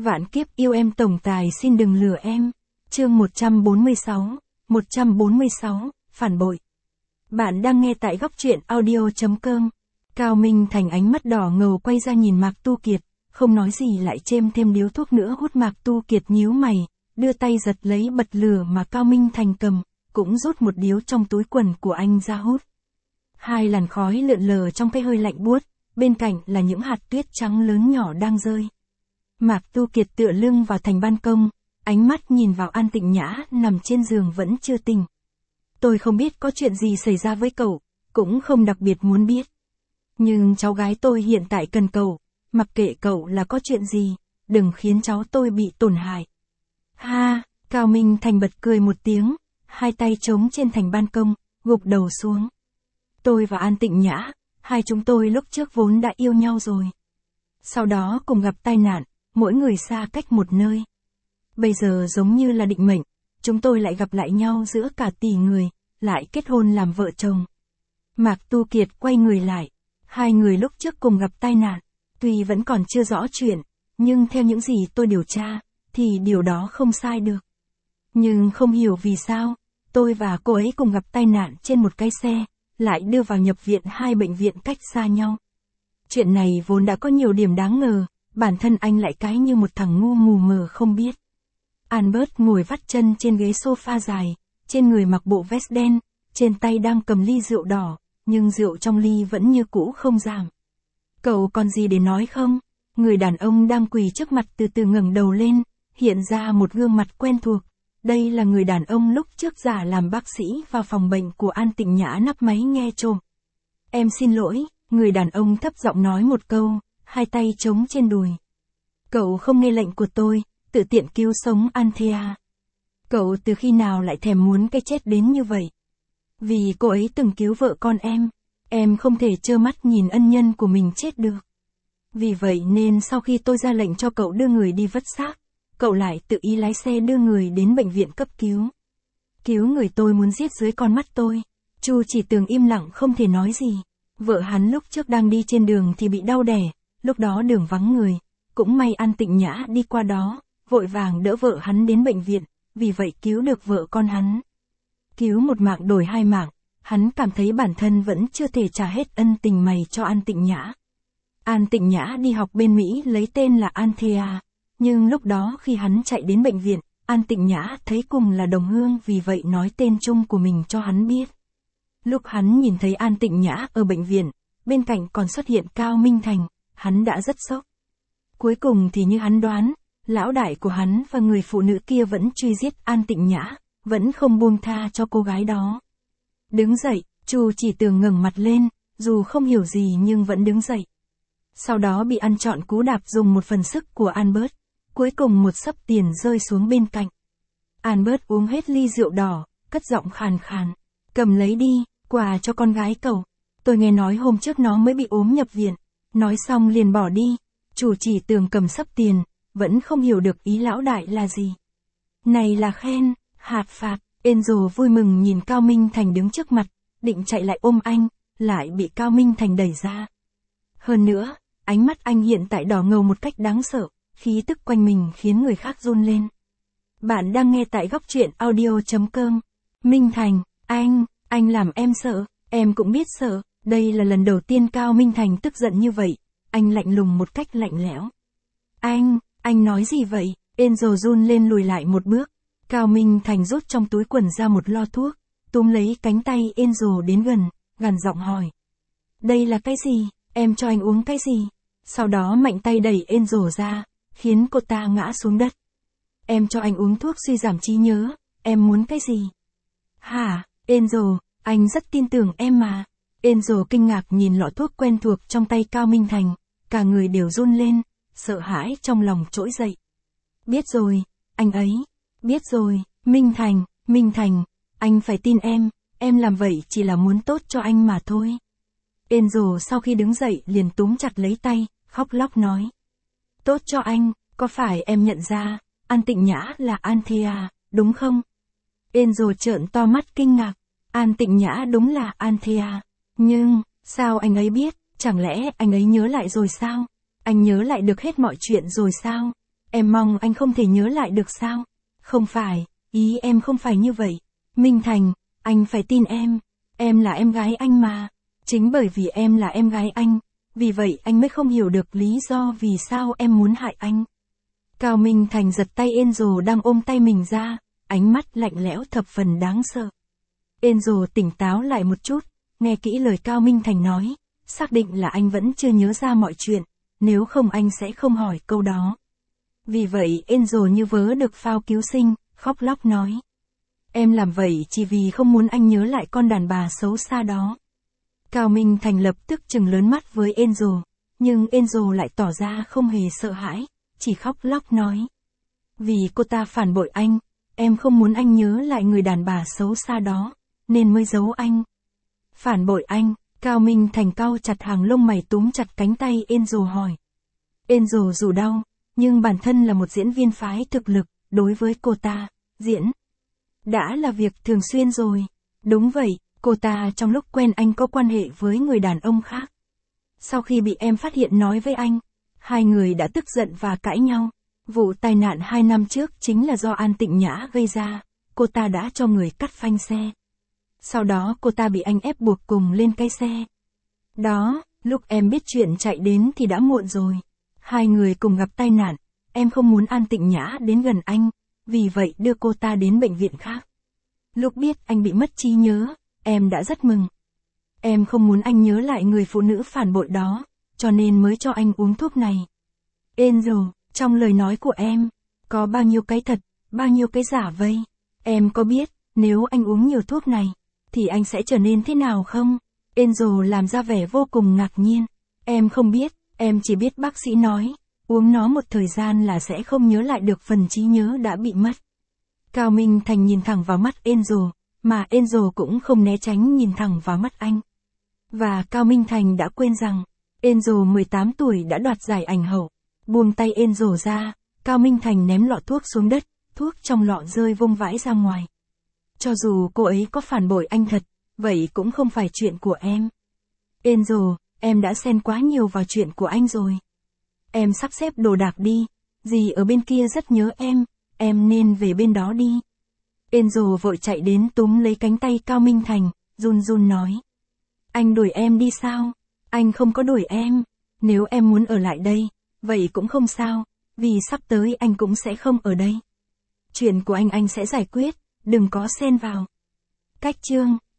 Vạn kiếp yêu em tổng tài xin đừng lừa em. Chương 146, phản bội. Bạn đang nghe tại góc truyện audio.com. Cao Minh Thành ánh mắt đỏ ngầu quay ra nhìn Mạc Tu Kiệt, không nói gì lại chêm thêm điếu thuốc nữa hút. Mạc Tu Kiệt nhíu mày, đưa tay giật lấy bật lửa mà Cao Minh Thành cầm, cũng rút một điếu trong túi quần của anh ra hút. Hai làn khói lượn lờ trong cái hơi lạnh buốt, bên cạnh là những hạt tuyết trắng lớn nhỏ đang rơi. Mạc Tu Kiệt tựa lưng vào thành ban công, ánh mắt nhìn vào An Tịnh Nhã nằm trên giường vẫn chưa tỉnh. Tôi không biết có chuyện gì xảy ra với cậu, cũng không đặc biệt muốn biết. Nhưng cháu gái tôi hiện tại cần cậu, mặc kệ cậu là có chuyện gì, đừng khiến cháu tôi bị tổn hại. Ha, Cao Minh Thành bật cười một tiếng, hai tay chống trên thành ban công, gục đầu xuống. Tôi và An Tịnh Nhã, hai chúng tôi lúc trước vốn đã yêu nhau rồi. Sau đó cùng gặp tai nạn, mỗi người xa cách một nơi. Bây giờ giống như là định mệnh, chúng tôi lại gặp lại nhau giữa cả tỷ người, lại kết hôn làm vợ chồng. Mạc Tu Kiệt quay người lại, hai người lúc trước cùng gặp tai nạn, tuy vẫn còn chưa rõ chuyện, nhưng theo những gì tôi điều tra, thì điều đó không sai được. Nhưng không hiểu vì sao, tôi và cô ấy cùng gặp tai nạn trên một cái xe, lại đưa vào nhập viện hai bệnh viện cách xa nhau. Chuyện này vốn đã có nhiều điểm đáng ngờ, bản thân anh lại cái như một thằng ngu mù mờ không biết. Albert ngồi vắt chân trên ghế sofa dài, trên người mặc bộ vest đen, trên tay đang cầm ly rượu đỏ, nhưng rượu trong ly vẫn như cũ không giảm. Cậu còn gì để nói không? Người đàn ông đang quỳ trước mặt từ từ ngẩng đầu lên, hiện ra một gương mặt quen thuộc. Đây là người đàn ông lúc trước giả làm bác sĩ vào phòng bệnh của An Tịnh Nhã nắp máy nghe trộm. Em xin lỗi, người đàn ông thấp giọng nói một câu, hai tay chống trên đùi. Cậu không nghe lệnh của tôi, tự tiện cứu sống Anthea. Cậu từ khi nào lại thèm muốn cái chết đến như vậy? Vì cô ấy từng cứu vợ con em không thể trơ mắt nhìn ân nhân của mình chết được. Vì vậy nên sau khi tôi ra lệnh cho cậu đưa người đi vứt xác, cậu lại tự ý lái xe đưa người đến bệnh viện cấp cứu. Cứu người tôi muốn giết dưới con mắt tôi. Chu Chỉ Tường im lặng không thể nói gì. Vợ hắn lúc trước đang đi trên đường thì bị đau đẻ, lúc đó đường vắng người. Cũng may An Tịnh Nhã đi qua đó, vội vàng đỡ vợ hắn đến bệnh viện, vì vậy cứu được vợ con hắn. Cứu một mạng đổi hai mạng, hắn cảm thấy bản thân vẫn chưa thể trả hết ân tình mày cho An Tịnh Nhã. An Tịnh Nhã đi học bên Mỹ lấy tên là Anthea, nhưng lúc đó khi hắn chạy đến bệnh viện, An Tịnh Nhã thấy cùng là đồng hương vì vậy nói tên chung của mình cho hắn biết. Lúc hắn nhìn thấy An Tịnh Nhã ở bệnh viện, bên cạnh còn xuất hiện Cao Minh Thành, hắn đã rất sốc. Cuối cùng thì như hắn đoán, lão đại của hắn và người phụ nữ kia vẫn truy giết An Tịnh Nhã, vẫn không buông tha cho cô gái đó. Đứng dậy, Chu Chỉ Tường ngẩng mặt lên, dù không hiểu gì nhưng vẫn đứng dậy. Sau đó bị ăn trọn cú đạp dùng một phần sức của Albert, cuối cùng một xấp tiền rơi xuống bên cạnh. Albert uống hết ly rượu đỏ, cất giọng khàn khàn. Cầm lấy đi, quà cho con gái cậu. Tôi nghe nói hôm trước nó mới bị ốm nhập viện. Nói xong liền bỏ đi. Chu Chỉ Tường cầm xấp tiền, vẫn không hiểu được ý lão đại là gì. Này là khen, hạt phạt. Enzo vui mừng nhìn Cao Minh Thành đứng trước mặt, định chạy lại ôm anh, lại bị Cao Minh Thành đẩy ra. Hơn nữa, ánh mắt anh hiện tại đỏ ngầu một cách đáng sợ, khí tức quanh mình khiến người khác run lên. Bạn đang nghe tại góc truyện audio.com. Minh Thành, anh làm em sợ, em cũng biết sợ. Đây là lần đầu tiên Cao Minh Thành tức giận như vậy, anh lạnh lùng một cách lạnh lẽo. Anh nói gì vậy? Enzo run lên lùi lại một bước. Cao Minh Thành rút trong túi quần ra một lo thuốc, túm lấy cánh tay Enzo đến gần, gằn giọng hỏi. Đây là cái gì? Em cho anh uống cái gì? Sau đó mạnh tay đẩy Enzo ra, khiến cô ta ngã xuống đất. Em cho anh uống thuốc suy giảm trí nhớ, em muốn cái gì? Hả, Enzo, anh rất tin tưởng em mà. Enzo kinh ngạc nhìn lọ thuốc quen thuộc trong tay Cao Minh Thành, cả người đều run lên, sợ hãi trong lòng trỗi dậy. Biết rồi, anh ấy. Biết rồi, Minh Thành, anh phải tin em làm vậy chỉ là muốn tốt cho anh mà thôi. Enzo sau khi đứng dậy liền túm chặt lấy tay, khóc lóc nói. Tốt cho anh, có phải em nhận ra, An Tịnh Nhã là Anthea, đúng không? Enzo trợn to mắt kinh ngạc, An Tịnh Nhã đúng là Anthea, nhưng, sao anh ấy biết, chẳng lẽ anh ấy nhớ lại rồi sao? Anh nhớ lại được hết mọi chuyện rồi sao? Em mong anh không thể nhớ lại được sao? Không phải, ý em không phải như vậy. Minh Thành, anh phải tin em là em gái anh mà. Chính bởi vì em là em gái anh, vì vậy anh mới không hiểu được lý do vì sao em muốn hại anh. Cao Minh Thành giật tay Angel đang ôm tay mình ra, ánh mắt lạnh lẽo thập phần đáng sợ. Angel tỉnh táo lại một chút, nghe kỹ lời Cao Minh Thành nói, xác định là anh vẫn chưa nhớ ra mọi chuyện, nếu không anh sẽ không hỏi câu đó. Vì vậy Angel như vớ được phao cứu sinh, khóc lóc nói. Em làm vậy chỉ vì không muốn anh nhớ lại con đàn bà xấu xa đó. Cao Minh Thành lập tức trừng lớn mắt với Angel, nhưng Angel lại tỏ ra không hề sợ hãi, chỉ khóc lóc nói. Vì cô ta phản bội anh, em không muốn anh nhớ lại người đàn bà xấu xa đó, nên mới giấu anh. Phản bội anh, Cao Minh Thành cau chặt hàng lông mày túm chặt cánh tay Angel hỏi. Angel dù đau, nhưng bản thân là một diễn viên phái thực lực, đối với cô ta, diễn đã là việc thường xuyên rồi. Đúng vậy, cô ta trong lúc quen anh có quan hệ với người đàn ông khác. Sau khi bị em phát hiện nói với anh, hai người đã tức giận và cãi nhau. Vụ tai nạn 2 năm trước chính là do An Tịnh Nhã gây ra, cô ta đã cho người cắt phanh xe. Sau đó cô ta bị anh ép buộc cùng lên cái xe. Đó, lúc em biết chuyện chạy đến thì đã muộn rồi. Hai người cùng gặp tai nạn, em không muốn An Tịnh Nhã đến gần anh, vì vậy đưa cô ta đến bệnh viện khác. Lúc biết anh bị mất trí nhớ, em đã rất mừng. Em không muốn anh nhớ lại người phụ nữ phản bội đó, cho nên mới cho anh uống thuốc này. Angel, trong lời nói của em, có bao nhiêu cái thật, bao nhiêu cái giả vây? Em có biết, nếu anh uống nhiều thuốc này, thì anh sẽ trở nên thế nào không? Angel làm ra vẻ vô cùng ngạc nhiên. Em không biết, em chỉ biết bác sĩ nói, uống nó một thời gian là sẽ không nhớ lại được phần trí nhớ đã bị mất. Cao Minh Thành nhìn thẳng vào mắt Angel, mà Angel cũng không né tránh nhìn thẳng vào mắt anh. Và Cao Minh Thành đã quên rằng, Angel 18 tuổi đã đoạt giải ảnh hậu. Buông tay Angel ra, Cao Minh Thành ném lọ thuốc xuống đất, thuốc trong lọ rơi vung vãi ra ngoài. Cho dù cô ấy có phản bội anh thật, vậy cũng không phải chuyện của em. Angel, em đã xen quá nhiều vào chuyện của anh rồi. Em sắp xếp đồ đạc đi, dì ở bên kia rất nhớ em nên về bên đó đi. Angel vội chạy đến túm lấy cánh tay Cao Minh Thành, run run nói. Anh đuổi em đi sao? Anh không có đuổi em. Nếu em muốn ở lại đây, vậy cũng không sao, vì sắp tới anh cũng sẽ không ở đây. Chuyện của anh sẽ giải quyết, đừng có xen vào. Cách chương